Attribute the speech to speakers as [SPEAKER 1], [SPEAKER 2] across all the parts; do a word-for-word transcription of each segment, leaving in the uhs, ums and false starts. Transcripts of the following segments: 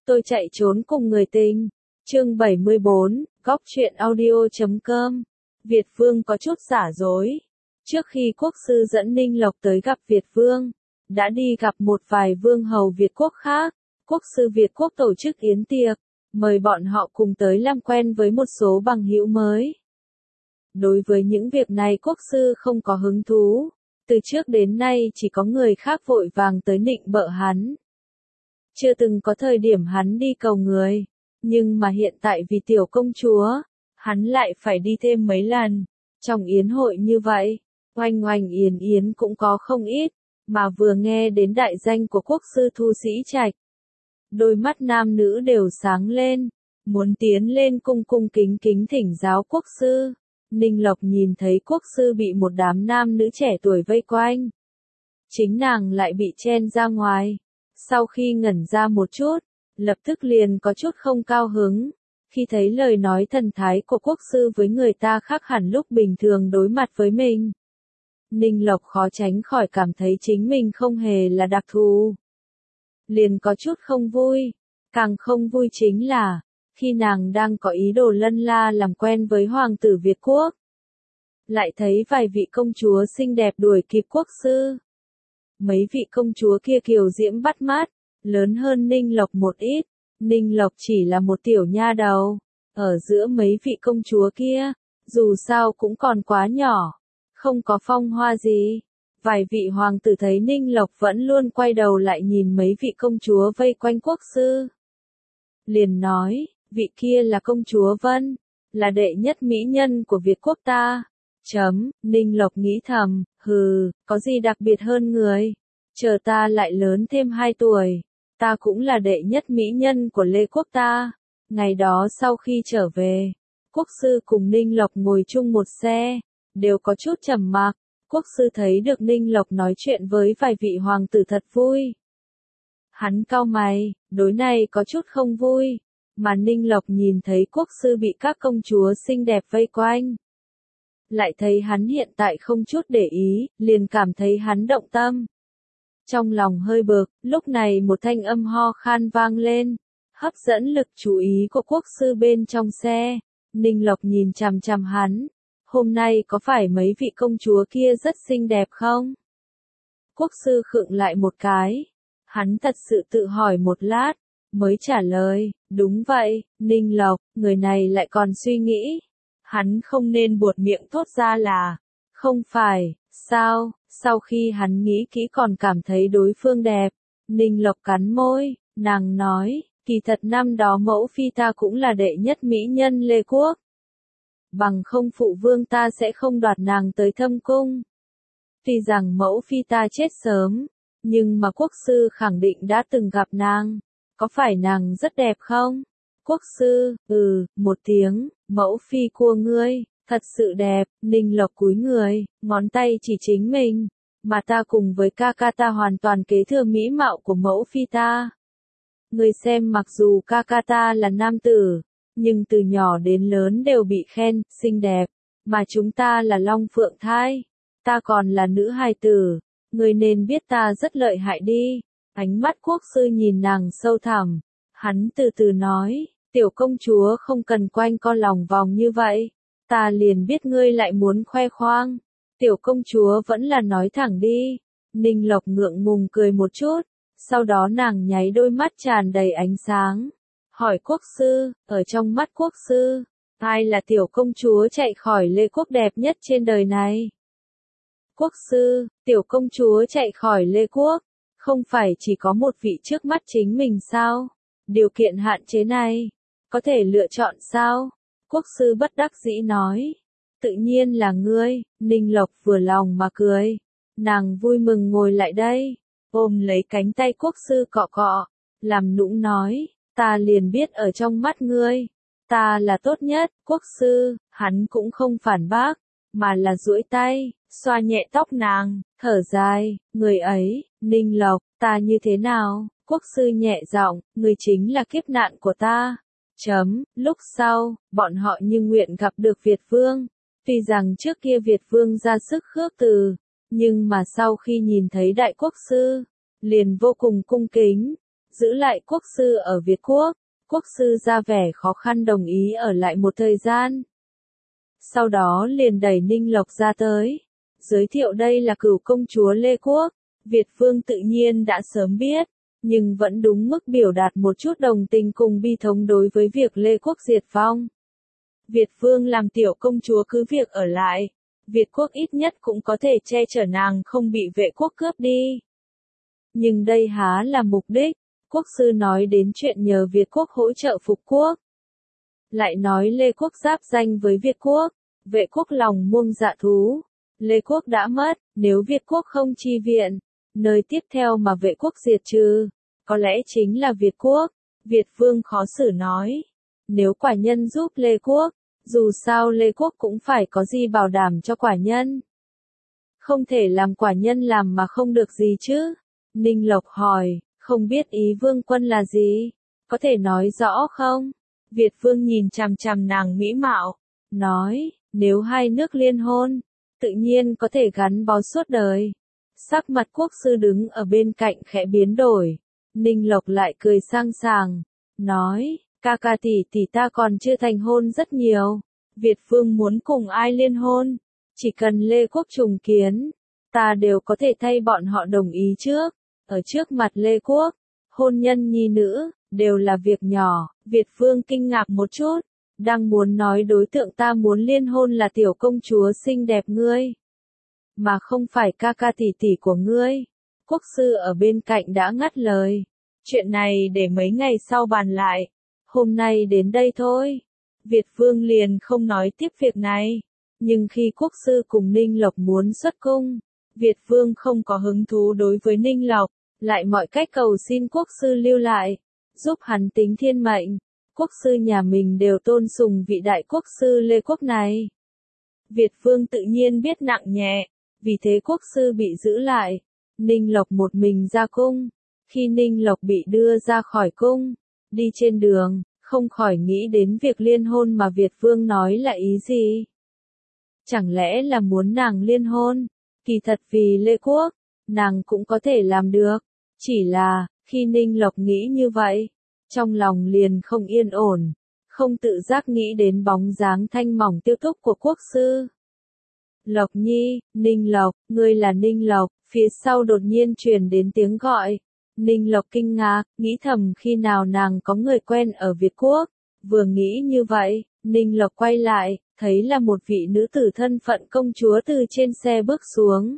[SPEAKER 1] Tôi chạy trốn cùng người tình. Chương bảy mươi bốn, góc truyện audio chấm com. Việt Vương có chút giả dối. Trước khi quốc sư dẫn Ninh Lộc tới gặp Việt Vương, đã đi gặp một vài vương hầu Việt quốc khác. Quốc sư Việt quốc tổ chức yến tiệc, mời bọn họ cùng tới làm quen với một số bằng hữu mới. Đối với những việc này quốc sư không có hứng thú. Từ trước đến nay chỉ có người khác vội vàng tới nịnh bợ hắn. Chưa từng có thời điểm hắn đi cầu người, nhưng mà hiện tại vì tiểu công chúa, hắn lại phải đi thêm mấy lần. Trong yến hội như vậy, oanh oanh yến yến cũng có không ít, mà vừa nghe đến đại danh của quốc sư Thu Sĩ Trạch, đôi mắt nam nữ đều sáng lên, muốn tiến lên cung cung kính kính thỉnh giáo quốc sư. Ninh Lộc nhìn thấy quốc sư bị một đám nam nữ trẻ tuổi vây quanh, chính nàng lại bị chen ra ngoài. Sau khi ngẩn ra một chút, lập tức liền có chút không cao hứng, khi thấy lời nói thần thái của quốc sư với người ta khác hẳn lúc bình thường đối mặt với mình. Ninh Lộc khó tránh khỏi cảm thấy chính mình không hề là đặc thù. Liền có chút không vui, càng không vui chính là, khi nàng đang có ý đồ lân la làm quen với hoàng tử Việt quốc, lại thấy vài vị công chúa xinh đẹp đuổi kịp quốc sư. Mấy vị công chúa kia kiều diễm bắt mắt, lớn hơn Ninh Lộc một ít. Ninh Lộc chỉ là một tiểu nha đầu, ở giữa mấy vị công chúa kia, dù sao cũng còn quá nhỏ, không có phong hoa gì. Vài vị hoàng tử thấy Ninh Lộc vẫn luôn quay đầu lại nhìn mấy vị công chúa vây quanh quốc sư, liền nói, vị kia là công chúa Vân, là đệ nhất mỹ nhân của Việt quốc ta. Chấm, Ninh Lộc nghĩ thầm, hừ, có gì đặc biệt hơn người, chờ ta lại lớn thêm hai tuổi, ta cũng là đệ nhất mỹ nhân của Lê quốc ta. Ngày đó sau khi trở về, quốc sư cùng Ninh Lộc ngồi chung một xe, đều có chút trầm mặc. Quốc sư thấy được Ninh Lộc nói chuyện với vài vị hoàng tử thật vui. Hắn cau mày, đối này có chút không vui, mà Ninh Lộc nhìn thấy quốc sư bị các công chúa xinh đẹp vây quanh, lại thấy hắn hiện tại không chút để ý, liền cảm thấy hắn động tâm. Trong lòng hơi bực, lúc này một thanh âm ho khan vang lên, hấp dẫn lực chú ý của quốc sư bên trong xe. Ninh Lộc nhìn chằm chằm hắn, hôm nay có phải mấy vị công chúa kia rất xinh đẹp không? Quốc sư khựng lại một cái, hắn thật sự tự hỏi một lát, mới trả lời, đúng vậy. Ninh Lộc, người này lại còn suy nghĩ. Hắn không nên buột miệng thốt ra là, không phải, sao? Sau khi hắn nghĩ kỹ còn cảm thấy đối phương đẹp. Ninh Lộc cắn môi, nàng nói, kỳ thật năm đó mẫu phi ta cũng là đệ nhất mỹ nhân Lê quốc. Bằng không phụ vương ta sẽ không đoạt nàng tới thâm cung. Tuy rằng mẫu phi ta chết sớm, nhưng mà quốc sư khẳng định đã từng gặp nàng. Có phải nàng rất đẹp không? Quốc sư, ừ, một tiếng, mẫu phi của ngươi, thật sự đẹp. Ninh Lộc cúi người, ngón tay chỉ chính mình, mà ta cùng với ca ca ta hoàn toàn kế thừa mỹ mạo của mẫu phi ta. Ngươi xem, mặc dù ca ca ta là nam tử, nhưng từ nhỏ đến lớn đều bị khen, xinh đẹp, mà chúng ta là long phượng thai, ta còn là nữ hài tử, ngươi nên biết ta rất lợi hại đi. Ánh mắt quốc sư nhìn nàng sâu thẳm, hắn từ từ nói, tiểu công chúa không cần quanh co lòng vòng như vậy, ta liền biết ngươi lại muốn khoe khoang, tiểu công chúa vẫn là nói thẳng đi. Ninh Lộc ngượng ngùng cười một chút, sau đó nàng nháy đôi mắt tràn đầy ánh sáng, hỏi quốc sư, ở trong mắt quốc sư, ai là tiểu công chúa chạy khỏi Lê quốc đẹp nhất trên đời này? Quốc sư, tiểu công chúa chạy khỏi Lê quốc, không phải chỉ có một vị trước mắt chính mình sao? Điều kiện hạn chế này, có thể lựa chọn sao? Quốc sư bất đắc dĩ nói, tự nhiên là ngươi. Ninh Lộc vừa lòng mà cười, nàng vui mừng ngồi lại đây, ôm lấy cánh tay quốc sư cọ cọ, làm nũng nói, ta liền biết ở trong mắt ngươi, ta là tốt nhất. Quốc sư, hắn cũng không phản bác, mà là duỗi tay, xoa nhẹ tóc nàng, thở dài, người ấy, Ninh Lộc, ta như thế nào? Quốc sư nhẹ giọng, người chính là kiếp nạn của ta. Chấm, lúc sau, bọn họ như nguyện gặp được Việt Vương. Tuy rằng trước kia Việt Vương ra sức khước từ, nhưng mà sau khi nhìn thấy đại quốc sư, liền vô cùng cung kính. giữ lại quốc sư ở Việt Quốc. Quốc sư ra vẻ khó khăn đồng ý ở lại một thời gian. Sau đó liền đẩy Ninh Lộc ra tới. Giới thiệu đây là cửu công chúa Lê Quốc. Việt Vương tự nhiên đã sớm biết, nhưng vẫn đúng mức biểu đạt một chút đồng tình cùng bi thống đối với việc Lê Quốc diệt vong. Việt Vương làm tiểu công chúa cứ việc ở lại, Việt Quốc ít nhất cũng có thể che chở nàng không bị vệ quốc cướp đi. Nhưng đây há là mục đích, quốc sư nói đến chuyện nhờ Việt Quốc hỗ trợ phục quốc. Lại nói Lê Quốc giáp danh với Việt Quốc, vệ quốc lòng muông dạ thú. Lê Quốc đã mất, nếu Việt Quốc không chi viện, nơi tiếp theo mà vệ quốc diệt trừ, có lẽ chính là Việt Quốc. Việt Vương khó xử nói, nếu quả nhân giúp Lê Quốc, dù sao Lê Quốc cũng phải có gì bảo đảm cho quả nhân. Không thể làm quả nhân làm mà không được gì chứ? Ninh Lộc hỏi, không biết ý Vương quân là gì? Có thể nói rõ không? Việt Vương nhìn chằm chằm nàng mỹ mạo, nói, nếu hai nước liên hôn, tự nhiên có thể gắn bó suốt đời. Sắc mặt quốc sư đứng ở bên cạnh khẽ biến đổi. Ninh Lộc lại cười sang sảng, nói, ca ca tỷ tỷ ta còn chưa thành hôn rất nhiều. Việt Vương muốn cùng ai liên hôn, chỉ cần Lê Quốc trùng kiến, ta đều có thể thay bọn họ đồng ý trước. Ở trước mặt Lê Quốc, hôn nhân nhi nữ, đều là việc nhỏ. Việt Vương kinh ngạc một chút, đang muốn nói đối tượng ta muốn liên hôn là tiểu công chúa xinh đẹp ngươi, mà không phải ca ca tỷ tỷ của ngươi. Quốc sư ở bên cạnh đã ngắt lời, chuyện này để mấy ngày sau bàn lại, hôm nay đến đây thôi. Việt Vương liền không nói tiếp việc này, nhưng khi quốc sư cùng Ninh Lộc muốn xuất cung, Việt Vương không có hứng thú đối với Ninh Lộc, lại mọi cách cầu xin quốc sư lưu lại, giúp hắn tính thiên mệnh. Quốc sư nhà mình đều tôn sùng vị đại quốc sư Lê Quốc này. Việt Vương tự nhiên biết nặng nhẹ, vì thế quốc sư bị giữ lại. Ninh Lộc một mình ra cung. Khi Ninh Lộc bị đưa ra khỏi cung, đi trên đường, không khỏi nghĩ đến việc liên hôn mà Việt Vương nói là ý gì. Chẳng lẽ là muốn nàng liên hôn? Kỳ thật vì Lê Quốc, nàng cũng có thể làm được. Chỉ là, khi Ninh Lộc nghĩ như vậy, trong lòng liền không yên ổn, không tự giác nghĩ đến bóng dáng thanh mỏng tiêu túc của quốc sư. Lộc Nhi, Ninh Lộc, ngươi là Ninh Lộc, phía sau đột nhiên truyền đến tiếng gọi. Ninh Lộc kinh ngạc, nghĩ thầm khi nào nàng có người quen ở Việt Quốc. Vừa nghĩ như vậy, Ninh Lộc quay lại, thấy là một vị nữ tử thân phận công chúa từ trên xe bước xuống.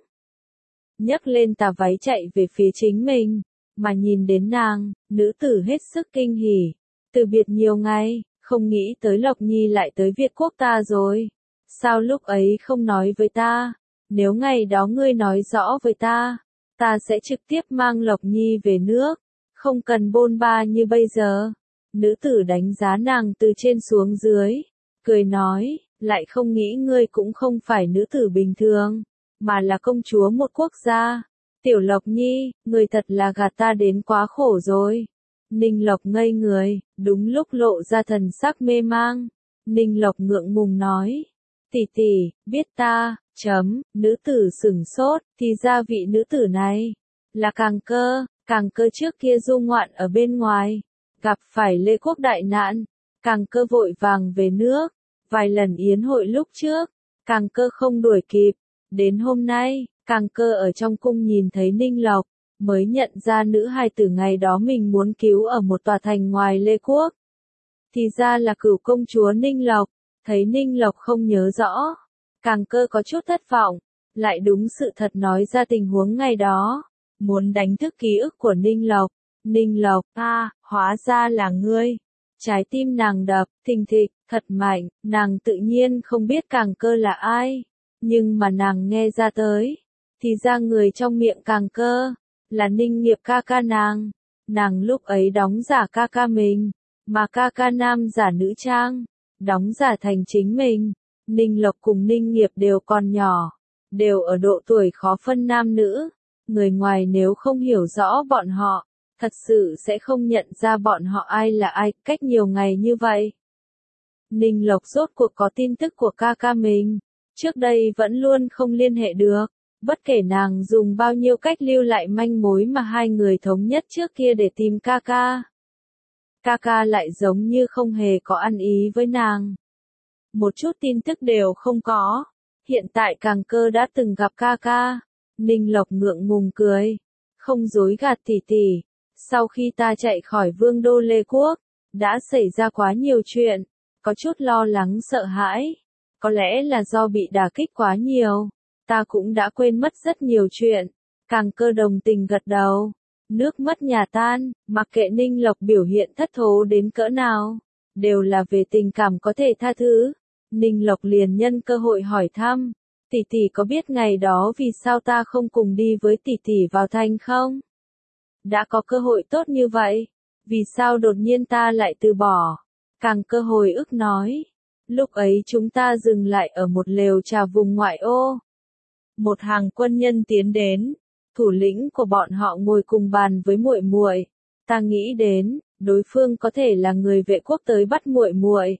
[SPEAKER 1] Nhấc lên tà váy chạy về phía chính mình, mà nhìn đến nàng, nữ tử hết sức kinh hỉ. Từ biệt nhiều ngày, không nghĩ tới Lộc Nhi lại tới Việt Quốc ta rồi. Sao lúc ấy không nói với ta? Nếu ngày đó ngươi nói rõ với ta, ta sẽ trực tiếp mang Lộc Nhi về nước, không cần bôn ba như bây giờ. Nữ tử đánh giá nàng từ trên xuống dưới, cười nói, lại không nghĩ ngươi cũng không phải nữ tử bình thường, mà là công chúa một quốc gia. Tiểu Lộc Nhi, người thật là gạt ta đến quá khổ rồi. Ninh Lộc ngây người, đúng lúc lộ ra thần sắc mê mang. Ninh Lộc ngượng ngùng nói, tỷ tỷ, biết ta, chấm, nữ tử sửng sốt, thì ra vị nữ tử này, là Càng Cơ. Càng Cơ trước kia du ngoạn ở bên ngoài, gặp phải Lê Quốc đại nạn, Càng Cơ vội vàng về nước. Vài lần yến hội lúc trước, Càng Cơ không đuổi kịp, đến hôm nay, Càng Cơ ở trong cung nhìn thấy Ninh Lộc, mới nhận ra nữ hài tử ngày đó mình muốn cứu ở một tòa thành ngoài Lê Quốc. Thì ra là cửu công chúa Ninh Lộc. Thấy Ninh Lộc không nhớ rõ, Càng Cơ có chút thất vọng, lại đúng sự thật nói ra tình huống ngày đó, muốn đánh thức ký ức của Ninh Lộc. Ninh Lộc, a, à, hóa ra là ngươi. Trái tim nàng đập, thình thịch, thật mạnh, nàng tự nhiên không biết Càng Cơ là ai, nhưng mà nàng nghe ra tới, thì ra người trong miệng Càng Cơ, là Ninh Nghiệp ca ca nàng. Nàng lúc ấy đóng giả ca ca mình, mà ca ca nam giả nữ trang, đóng giả thành chính mình. Ninh Lộc cùng Ninh Nghiệp đều còn nhỏ, đều ở độ tuổi khó phân nam nữ. Người ngoài nếu không hiểu rõ bọn họ, thật sự sẽ không nhận ra bọn họ ai là ai. Cách nhiều ngày như vậy, Ninh Lộc rốt cuộc có tin tức của ca ca mình, trước đây vẫn luôn không liên hệ được. Bất kể nàng dùng bao nhiêu cách lưu lại manh mối mà hai người thống nhất trước kia để tìm ca ca. Ca ca lại giống như không hề có ăn ý với nàng. Một chút tin tức đều không có. Hiện tại Càng Cơ đã từng gặp ca ca. Ninh Lộc ngượng ngùng cười. Không dối gạt tỷ tỷ. Sau khi ta chạy khỏi vương đô Lê Quốc, đã xảy ra quá nhiều chuyện. Có chút lo lắng sợ hãi. Có lẽ là do bị đả kích quá nhiều. Ta cũng đã quên mất rất nhiều chuyện. Càng Cơ đồng tình gật đầu. Nước mất nhà tan, mặc kệ Ninh Lộc biểu hiện thất thố đến cỡ nào. Đều là về tình cảm có thể tha thứ. Ninh Lộc liền nhân cơ hội hỏi thăm. Tỷ tỷ có biết ngày đó vì sao ta không cùng đi với tỷ tỷ vào thành không? Đã có cơ hội tốt như vậy. Vì sao đột nhiên ta lại từ bỏ? Càng Cơ hồi ức nói. Lúc ấy chúng ta dừng lại ở một lều trà vùng ngoại ô. Một hàng quân nhân tiến đến. Thủ lĩnh của bọn họ ngồi cùng bàn với muội muội. Ta nghĩ đến, đối phương có thể là người vệ quốc tới bắt muội muội.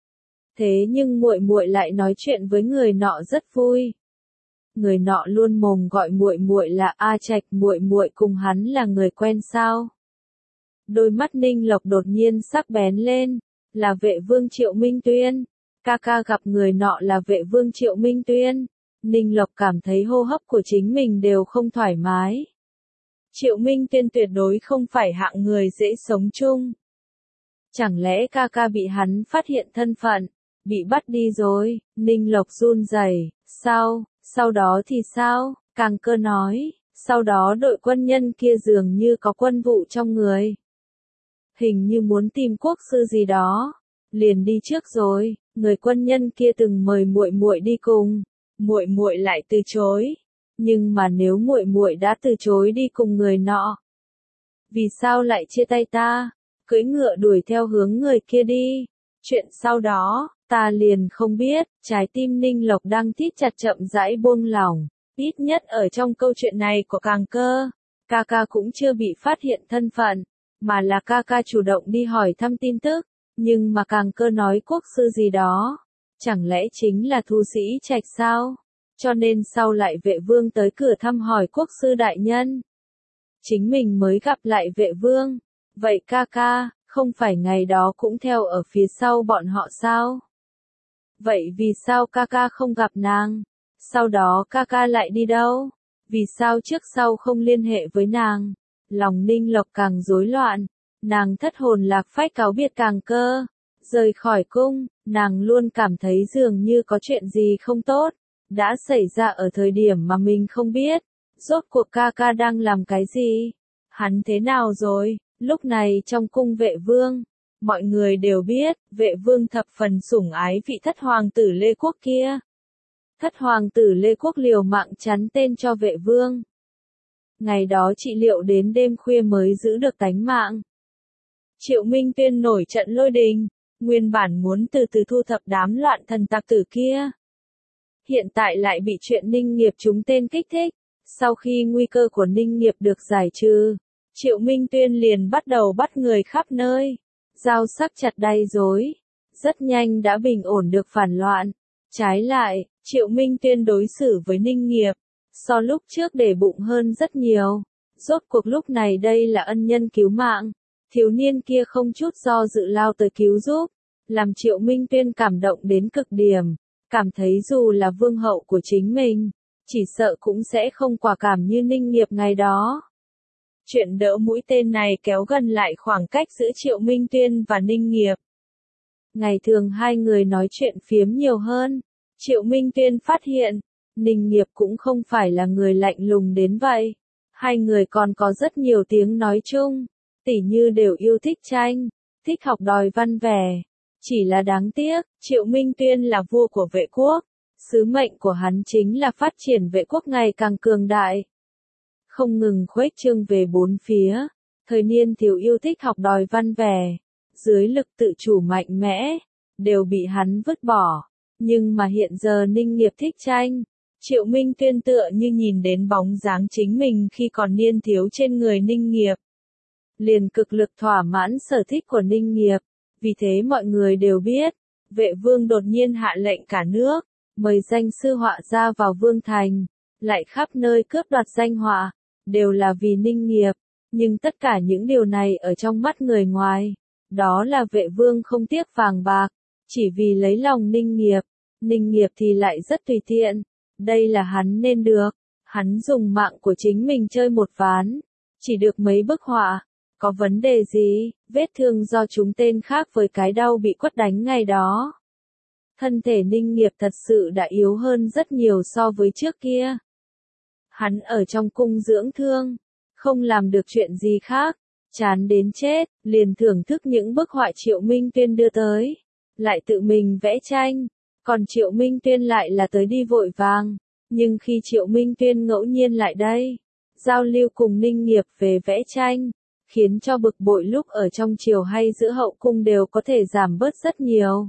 [SPEAKER 1] Thế nhưng muội muội lại nói chuyện với người nọ rất vui. Người nọ luôn mồm gọi muội muội là A Trạch, muội muội cùng hắn là người quen sao? Đôi mắt Ninh Lộc đột nhiên sắc bén lên, là Vệ Vương Triệu Minh Tuyên. Ca ca gặp người nọ là Vệ Vương Triệu Minh Tuyên. Ninh Lộc cảm thấy hô hấp của chính mình đều không thoải mái. Triệu Minh Tuyên tuyệt đối không phải hạng người dễ sống chung. Chẳng lẽ ca ca bị hắn phát hiện thân phận, bị bắt đi rồi? Ninh Lộc run rẩy. Sao, sau đó thì sao? Càng Cơ nói, sau đó đội quân nhân kia dường như có quân vụ trong người. Hình như muốn tìm quốc sư gì đó, liền đi trước rồi. Người quân nhân kia từng mời muội muội đi cùng. Muội muội lại từ chối. Nhưng mà nếu muội muội đã từ chối đi cùng người nọ, vì sao lại chia tay ta, cưỡi ngựa đuổi theo hướng người kia đi? Chuyện sau đó, ta liền không biết. Trái tim Ninh Lộc đang thít chặt chậm rãi buông lỏng. Ít nhất ở trong câu chuyện này của Càng Cơ, ca ca cũng chưa bị phát hiện thân phận, mà là ca ca chủ động đi hỏi thăm tin tức. Nhưng mà Càng Cơ nói quốc sư gì đó. Chẳng lẽ chính là Thu Sĩ Trạch sao? Cho nên sau lại Vệ Vương tới cửa thăm hỏi quốc sư đại nhân. Chính mình mới gặp lại Vệ Vương. Vậy ca ca, không phải ngày đó cũng theo ở phía sau bọn họ sao? Vậy vì sao ca ca không gặp nàng? Sau đó ca ca lại đi đâu? Vì sao trước sau không liên hệ với nàng? Lòng Ninh Lộc càng rối loạn. Nàng thất hồn lạc phách cáo biệt Càng Cơ. Rời khỏi cung, nàng luôn cảm thấy dường như có chuyện gì không tốt. Đã xảy ra ở thời điểm mà mình không biết. Rốt cuộc ca ca đang làm cái gì? Hắn thế nào rồi? Lúc này trong cung Vệ Vương, mọi người đều biết, Vệ Vương thập phần sủng ái vị thất hoàng tử Lê Quốc kia. Thất hoàng tử Lê Quốc liều mạng chắn tên cho Vệ Vương. Ngày đó trị liệu đến đêm khuya mới giữ được tánh mạng. Triệu Minh Tuyên nổi trận lôi đình, nguyên bản muốn từ từ thu thập đám loạn thần tặc tử kia. Hiện tại lại bị chuyện Ninh Nghiệp trúng tên kích thích. Sau khi nguy cơ của Ninh Nghiệp được giải trừ, Triệu Minh Tuyên liền bắt đầu bắt người khắp nơi. Dao sắc chặt đay dối. Rất nhanh đã bình ổn được phản loạn. Trái lại, Triệu Minh Tuyên đối xử với Ninh Nghiệp, so lúc trước để bụng hơn rất nhiều. Rốt cuộc lúc này đây là ân nhân cứu mạng. Thiếu niên kia không chút do dự lao tới cứu giúp. Làm Triệu Minh Tuyên cảm động đến cực điểm. Cảm thấy dù là vương hậu của chính mình, chỉ sợ cũng sẽ không quả cảm như Ninh Nghiệp ngày đó. Chuyện đỡ mũi tên này kéo gần lại khoảng cách giữa Triệu Minh Tuyên và Ninh Nghiệp. Ngày thường hai người nói chuyện phiếm nhiều hơn. Triệu Minh Tuyên phát hiện, Ninh Nghiệp cũng không phải là người lạnh lùng đến vậy. Hai người còn có rất nhiều tiếng nói chung, tỉ như đều yêu thích tranh, thích học đòi văn vẻ. Chỉ là đáng tiếc, Triệu Minh Tuyên là vua của Vệ Quốc. Sứ mệnh của hắn chính là phát triển Vệ Quốc ngày càng cường đại. Không ngừng khuếch trương về bốn phía. Thời niên thiếu yêu thích học đòi văn vẻ, dưới lực tự chủ mạnh mẽ, đều bị hắn vứt bỏ. Nhưng mà hiện giờ Ninh Nghiệp thích tranh. Triệu Minh Tuyên tựa như nhìn đến bóng dáng chính mình khi còn niên thiếu trên người Ninh Nghiệp. Liền cực lực thỏa mãn sở thích của Ninh Nghiệp. Vì thế mọi người đều biết, Vệ Vương đột nhiên hạ lệnh cả nước, mời danh sư họa ra vào Vương Thành, lại khắp nơi cướp đoạt danh họa, đều là vì Ninh Nghiệp, nhưng tất cả những điều này ở trong mắt người ngoài, đó là Vệ Vương không tiếc vàng bạc, chỉ vì lấy lòng Ninh Nghiệp, Ninh Nghiệp thì lại rất tùy tiện, đây là hắn nên được, hắn dùng mạng của chính mình chơi một ván, chỉ được mấy bức họa, có vấn đề gì, vết thương do chúng tên khác với cái đau bị quất đánh ngày đó. Thân thể Ninh Nghiệp thật sự đã yếu hơn rất nhiều so với trước kia. Hắn ở trong cung dưỡng thương, không làm được chuyện gì khác, chán đến chết, liền thưởng thức những bức họa Triệu Minh Tuyên đưa tới, lại tự mình vẽ tranh, còn Triệu Minh Tuyên lại là tới đi vội vàng, nhưng khi Triệu Minh Tuyên ngẫu nhiên lại đây, giao lưu cùng Ninh Nghiệp về vẽ tranh, khiến cho bực bội lúc ở trong triều hay giữa hậu cung đều có thể giảm bớt rất nhiều.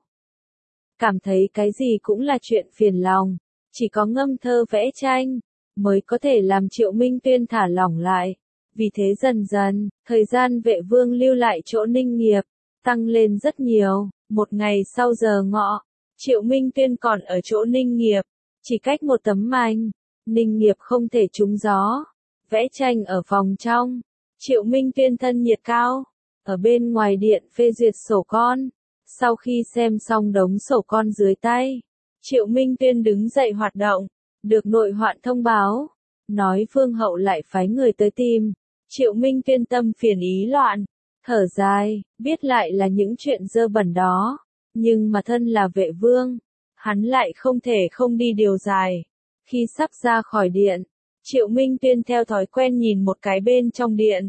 [SPEAKER 1] Cảm thấy cái gì cũng là chuyện phiền lòng, chỉ có ngâm thơ vẽ tranh, mới có thể làm Triệu Minh Tuyên thả lỏng lại. Vì thế dần dần, thời gian Vệ Vương lưu lại chỗ Ninh Nghiệp, tăng lên rất nhiều. Một ngày sau giờ ngọ, Triệu Minh Tuyên còn ở chỗ Ninh Nghiệp, chỉ cách một tấm mành, Ninh Nghiệp không thể trúng gió. Vẽ tranh ở phòng trong, Triệu Minh Tuyên thân nhiệt cao, ở bên ngoài điện phê duyệt sổ con. Sau khi xem xong đống sổ con dưới tay, Triệu Minh Tuyên đứng dậy hoạt động, được nội hoạn thông báo, nói Vương hậu lại phái người tới tìm. Triệu Minh Tuyên tâm phiền ý loạn, thở dài, biết lại là những chuyện dơ bẩn đó, nhưng mà thân là Vệ Vương, hắn lại không thể không đi điều dài. Khi sắp ra khỏi điện, Triệu Minh Tuyên theo thói quen nhìn một cái bên trong điện,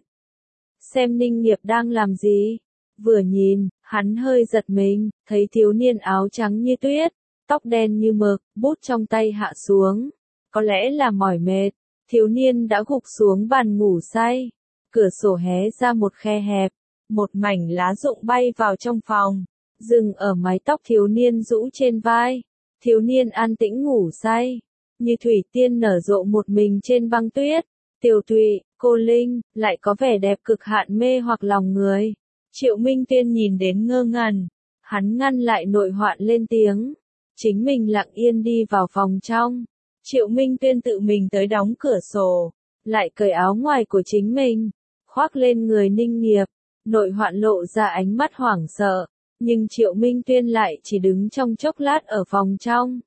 [SPEAKER 1] xem Ninh Nghiệp đang làm gì. Vừa nhìn, hắn hơi giật mình, thấy thiếu niên áo trắng như tuyết, tóc đen như mực, bút trong tay hạ xuống. Có lẽ là mỏi mệt, thiếu niên đã gục xuống bàn ngủ say. Cửa sổ hé ra một khe hẹp, một mảnh lá rụng bay vào trong phòng, dừng ở mái tóc thiếu niên rũ trên vai. Thiếu niên an tĩnh ngủ say, như thủy tiên nở rộ một mình trên băng tuyết. Tiều tụy, cô linh, lại có vẻ đẹp cực hạn mê hoặc lòng người. Triệu Minh Tuyên nhìn đến ngơ ngẩn, hắn ngăn lại nội hoạn lên tiếng, chính mình lặng yên đi vào phòng trong. Triệu Minh Tuyên tự mình tới đóng cửa sổ, lại cởi áo ngoài của chính mình, khoác lên người Ninh Nghiệp. Nội hoạn lộ ra ánh mắt hoảng sợ, nhưng Triệu Minh Tuyên lại chỉ đứng trong chốc lát ở phòng trong.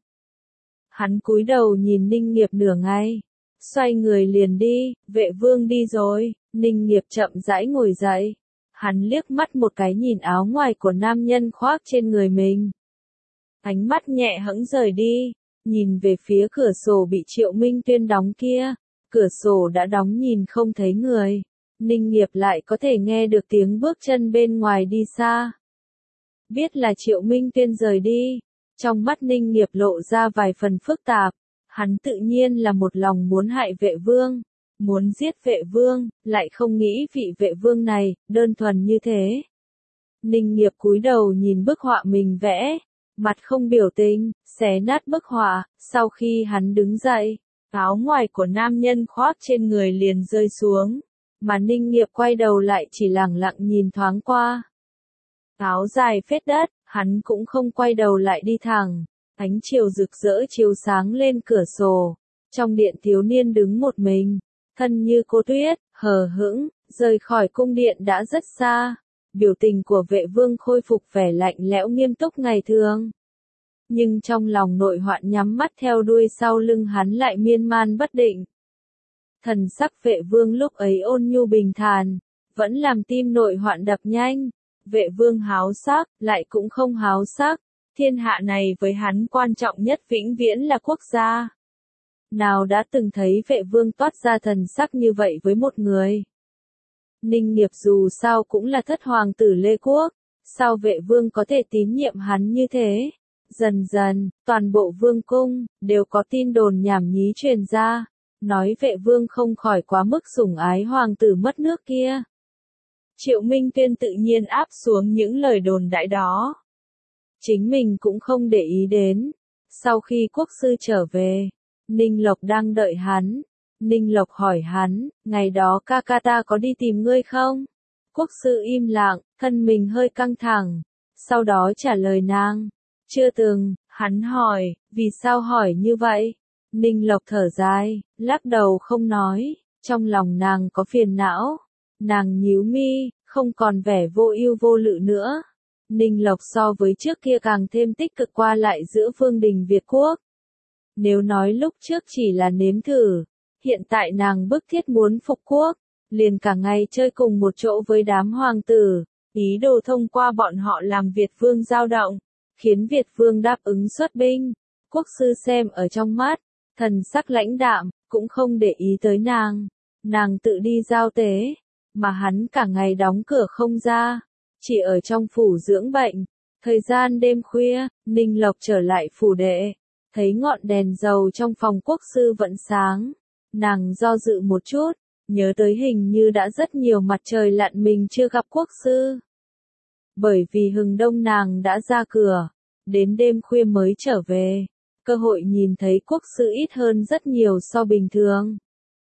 [SPEAKER 1] Hắn cúi đầu nhìn Ninh Nghiệp nửa ngày, xoay người liền đi. Vệ Vương đi rồi. Ninh Nghiệp chậm rãi ngồi dậy. Hắn liếc mắt một cái nhìn áo ngoài của nam nhân khoác trên người mình. Ánh mắt nhẹ hẫng rời đi, nhìn về phía cửa sổ bị Triệu Minh Tuyên đóng kia. Cửa sổ đã đóng nhìn không thấy người. Ninh Nghiệp lại có thể nghe được tiếng bước chân bên ngoài đi xa. Biết là Triệu Minh Tuyên rời đi, trong mắt Ninh Nghiệp lộ ra vài phần phức tạp. Hắn tự nhiên là một lòng muốn hại Vệ Vương, muốn giết Vệ Vương, lại không nghĩ vị Vệ Vương này đơn thuần như thế. Ninh Nghiệp cúi đầu nhìn bức họa mình vẽ, mặt không biểu tình, xé nát bức họa. Sau khi hắn đứng dậy, áo ngoài của nam nhân khoác trên người liền rơi xuống, mà Ninh Nghiệp quay đầu lại chỉ lẳng lặng nhìn thoáng qua. Áo dài phết đất, hắn cũng không quay đầu lại đi thẳng. Ánh chiều rực rỡ chiếu sáng lên cửa sổ. Trong điện thiếu niên đứng một mình, thân như cô tuyết, hờ hững, rời khỏi cung điện đã rất xa. Biểu tình của Vệ Vương khôi phục vẻ lạnh lẽo nghiêm túc ngày thường. Nhưng trong lòng nội hoạn nhắm mắt theo đuôi sau lưng hắn lại miên man bất định. Thần sắc Vệ Vương lúc ấy ôn nhu bình thản, vẫn làm tim nội hoạn đập nhanh. Vệ Vương háo sắc, lại cũng không háo sắc. Thiên hạ này với hắn quan trọng nhất vĩnh viễn là quốc gia. Nào đã từng thấy Vệ Vương toát ra thần sắc như vậy với một người. Ninh Nghiệp dù sao cũng là thất hoàng tử Lê Quốc, sao Vệ Vương có thể tín nhiệm hắn như thế? Dần dần, toàn bộ vương cung, đều có tin đồn nhảm nhí truyền ra, nói Vệ Vương không khỏi quá mức sủng ái hoàng tử mất nước kia. Triệu Minh Tuyên tự nhiên áp xuống những lời đồn đại đó. Chính mình cũng không để ý đến. Sau khi quốc sư trở về, Ninh Lộc đang đợi hắn. Ninh Lộc hỏi hắn, ngày đó ca ca ta có đi tìm ngươi không? Quốc sư im lặng, thân mình hơi căng thẳng. Sau đó trả lời nàng, chưa từng. Hắn hỏi, vì sao hỏi như vậy? Ninh Lộc thở dài, lắc đầu không nói, trong lòng nàng có phiền não. Nàng nhíu mi, không còn vẻ vô ưu vô lự nữa. Ninh Lộc so với trước kia càng thêm tích cực qua lại giữa vương đình Việt Quốc. Nếu nói lúc trước chỉ là nếm thử, hiện tại nàng bức thiết muốn phục quốc, liền cả ngày chơi cùng một chỗ với đám hoàng tử, ý đồ thông qua bọn họ làm Việt vương dao động, khiến Việt vương đáp ứng xuất binh. Quốc sư xem ở trong mắt, thần sắc lãnh đạm, cũng không để ý tới nàng. Nàng tự đi giao tế, mà hắn cả ngày đóng cửa không ra, chỉ ở trong phủ dưỡng bệnh. Thời gian đêm khuya, Ninh Lộc trở lại phủ đệ, thấy ngọn đèn dầu trong phòng quốc sư vẫn sáng. Nàng do dự một chút, nhớ tới hình như đã rất nhiều mặt trời lặn mình chưa gặp quốc sư. Bởi vì hừng đông nàng đã ra cửa, đến đêm khuya mới trở về, cơ hội nhìn thấy quốc sư ít hơn rất nhiều so bình thường.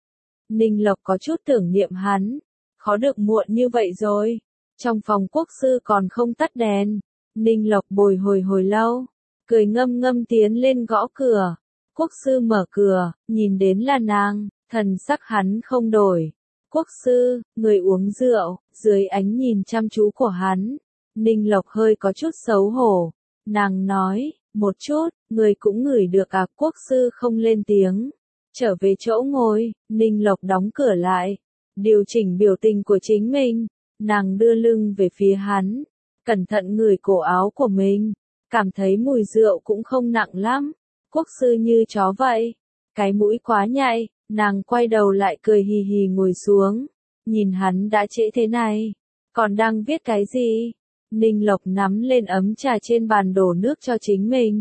[SPEAKER 1] Ninh Lộc có chút tưởng niệm hắn, khó được muộn như vậy rồi, trong phòng quốc sư còn không tắt đèn. Ninh Lộc bồi hồi hồi lâu, cười ngâm ngâm tiến lên gõ cửa. Quốc sư mở cửa, nhìn đến là nàng, thần sắc hắn không đổi. Quốc sư, người uống rượu, dưới ánh nhìn chăm chú của hắn, Ninh Lộc hơi có chút xấu hổ. Nàng nói, một chút, người cũng ngửi được à? Quốc sư không lên tiếng. Trở về chỗ ngồi, Ninh Lộc đóng cửa lại, điều chỉnh biểu tình của chính mình. Nàng đưa lưng về phía hắn, cẩn thận ngửi cổ áo của mình, cảm thấy mùi rượu cũng không nặng lắm. Quốc sư như chó vậy, cái mũi quá nhạy. Nàng quay đầu lại cười hì hì ngồi xuống, nhìn hắn đã trễ thế này, còn đang viết cái gì? Ninh Lộc nắm lên ấm trà trên bàn đổ nước cho chính mình.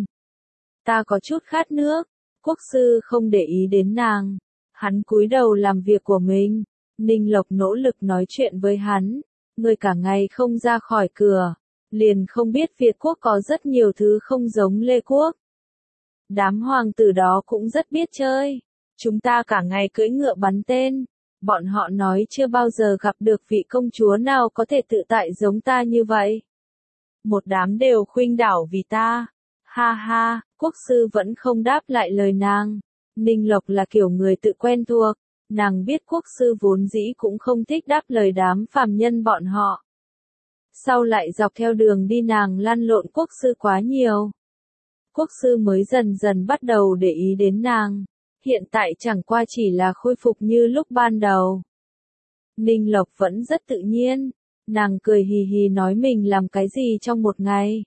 [SPEAKER 1] Ta có chút khát nước. Quốc sư không để ý đến nàng, hắn cúi đầu làm việc của mình. Ninh Lộc nỗ lực nói chuyện với hắn, người cả ngày không ra khỏi cửa, liền không biết Việt Quốc có rất nhiều thứ không giống Lê Quốc. Đám hoàng tử đó cũng rất biết chơi. Chúng ta cả ngày cưỡi ngựa bắn tên. Bọn họ nói chưa bao giờ gặp được vị công chúa nào có thể tự tại giống ta như vậy. Một đám đều khuynh đảo vì ta. Ha ha, quốc sư vẫn không đáp lại lời nàng. Ninh Lộc là kiểu người tự quen thuộc. Nàng biết quốc sư vốn dĩ cũng không thích đáp lời đám phàm nhân bọn họ. Sau lại dọc theo đường đi nàng lăn lộn quốc sư quá nhiều. Quốc sư mới dần dần bắt đầu để ý đến nàng. Hiện tại chẳng qua chỉ là khôi phục như lúc ban đầu. Ninh Lộc vẫn rất tự nhiên. Nàng cười hì hì nói mình làm cái gì trong một ngày.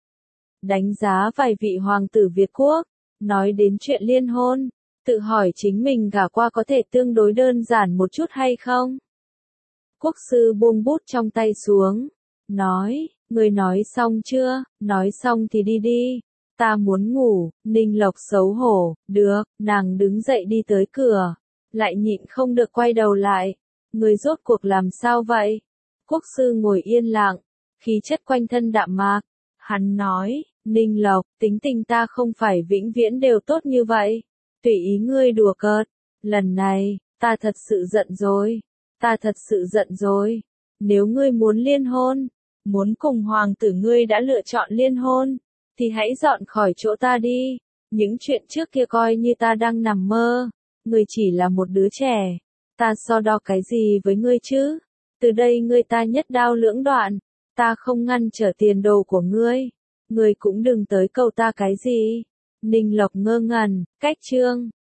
[SPEAKER 1] Đánh giá vài vị hoàng tử Việt Quốc. Nói đến chuyện liên hôn. Tự hỏi chính mình gả qua có thể tương đối đơn giản một chút hay không. Quốc sư buông bút trong tay xuống. Nói, người nói xong chưa? Nói xong thì đi đi. Ta muốn ngủ. Ninh Lộc xấu hổ. Được, nàng đứng dậy đi tới cửa. Lại nhịn không được quay đầu lại. Người rốt cuộc làm sao vậy? Quốc sư ngồi yên lặng, khí chất quanh thân đạm mạc. Hắn nói, Ninh Lộc, tính tình ta không phải vĩnh viễn đều tốt như vậy. Tùy ý ngươi đùa cợt. Lần này, ta thật sự giận rồi. Ta thật sự giận rồi. Nếu ngươi muốn liên hôn, muốn cùng hoàng tử ngươi đã lựa chọn liên hôn, thì hãy dọn khỏi chỗ ta đi. Những chuyện trước kia coi như ta đang nằm mơ. Ngươi chỉ là một đứa trẻ. Ta so đo cái gì với ngươi chứ? Từ đây ngươi ta nhất đao lưỡng đoạn. Ta không ngăn trở tiền đồ của ngươi. Ngươi cũng đừng tới cầu ta cái gì. Ninh Lộc ngơ ngẩn, cách chương.